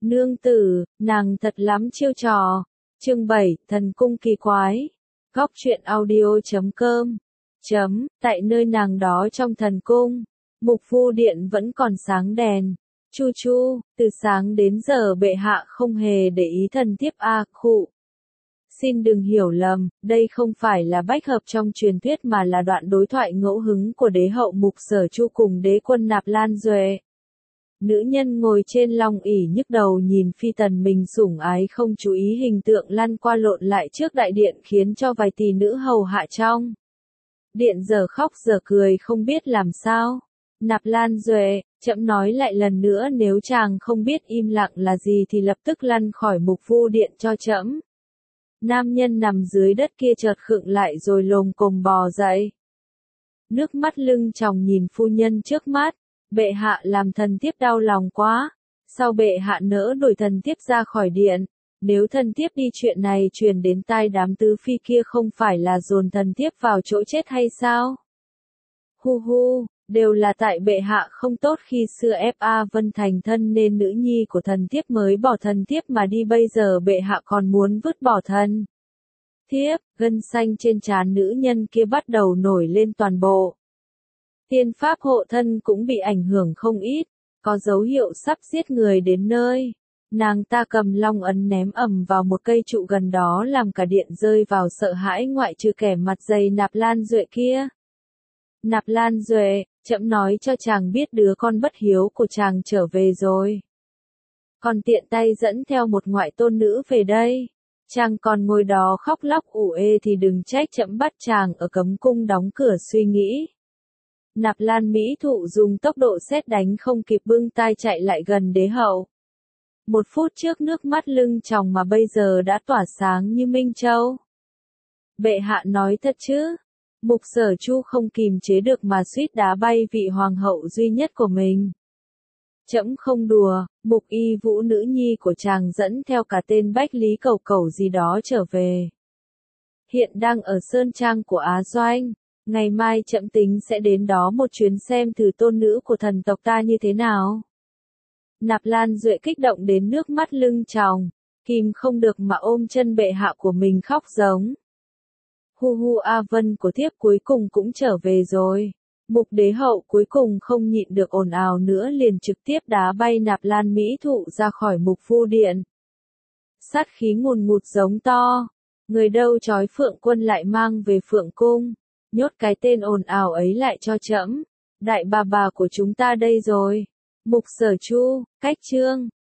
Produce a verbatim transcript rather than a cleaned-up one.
Nương tử, nàng thật lắm chiêu trò. Chương bảy, thần cung kỳ quái. Góc truyện audio chấm com. Chấm, tại nơi nàng đó trong thần cung, Mục Vu điện vẫn còn sáng đèn. Chu chu, từ sáng đến giờ bệ hạ không hề để ý thần thiếp a, khụ. Xin đừng hiểu lầm, đây không phải là bách hợp trong truyền thuyết mà là đoạn đối thoại ngẫu hứng của đế hậu Mục Sở Chu cùng đế quân Nạp Lan Duệ. Nữ nhân ngồi trên long ỷ nhức đầu nhìn phi tần mình sủng ái không chú ý hình tượng lăn qua lộn lại trước đại điện khiến cho vài tỷ nữ hầu hạ trong điện giờ khóc giờ cười không biết làm sao. Nạp Lan Duệ, chậm nói lại lần nữa, nếu chàng không biết im lặng là gì thì lập tức lăn khỏi Mục Vu điện cho trẫm. Nam nhân nằm dưới đất kia chợt khựng lại rồi lồm cồm bò dậy. Nước mắt lưng tròng nhìn phu nhân trước mắt. Bệ hạ làm thần thiếp đau lòng quá. Sao bệ hạ nỡ đuổi thần thiếp ra khỏi điện? Nếu thần thiếp đi chuyện này truyền đến tai đám tứ phi kia không phải là dồn thần thiếp vào chỗ chết hay sao? Hu hu, đều là tại bệ hạ không tốt khi xưa ép A Vân thành thân nên nữ nhi của thần thiếp mới bỏ thần thiếp mà đi, bây giờ bệ hạ còn muốn vứt bỏ thần thiếp. Gân xanh trên trán nữ nhân kia bắt đầu nổi lên toàn bộ. Tiên pháp hộ thân cũng bị ảnh hưởng không ít, có dấu hiệu sắp giết người đến nơi. Nàng ta cầm long ấn ném ầm vào một cây trụ gần đó làm cả điện rơi vào sợ hãi, ngoại trừ kẻ mặt dày Nạp Lan Duệ kia. Nạp Lan Duệ, chậm nói cho chàng biết đứa con bất hiếu của chàng trở về rồi. Còn tiện tay dẫn theo một ngoại tôn nữ về đây. Chàng còn ngồi đó khóc lóc ủ ê thì đừng trách chậm bắt chàng ở cấm cung đóng cửa suy nghĩ. Nạp Lan Mỹ Thụ dùng tốc độ sét đánh không kịp bưng tai chạy lại gần đế hậu. Một phút trước nước mắt lưng tròng mà bây giờ đã tỏa sáng như minh châu. Bệ hạ nói thật chứ? Mục Sở Chu không kìm chế được mà suýt đá bay vị hoàng hậu duy nhất của mình. Trẫm không đùa, Mục Y Vũ nữ nhi của chàng dẫn theo cả tên Bách Lý Cẩu Cẩu gì đó trở về. Hiện đang ở sơn trang của Á Doanh. Ngày mai trẫm tính sẽ đến đó một chuyến xem thử tôn nữ của thần tộc ta như thế nào. Nạp Lan Duệ kích động đến nước mắt lưng tròng, kìm không được mà ôm chân bệ hạ của mình khóc giống. Hu hu, A Vân của thiếp cuối cùng cũng trở về rồi. Mục đế hậu cuối cùng không nhịn được ồn ào nữa liền trực tiếp đá bay Nạp Lan Mỹ Thụ ra khỏi Mục Vu điện. Sát khí ngùn ngụt giống to. Người đâu trói Phượng Quân lại mang về Phượng Cung. Nhốt cái tên ồn ào ấy lại cho trẫm. Đại bà bà của chúng ta đây rồi. Mục Sở Chu, cách chương.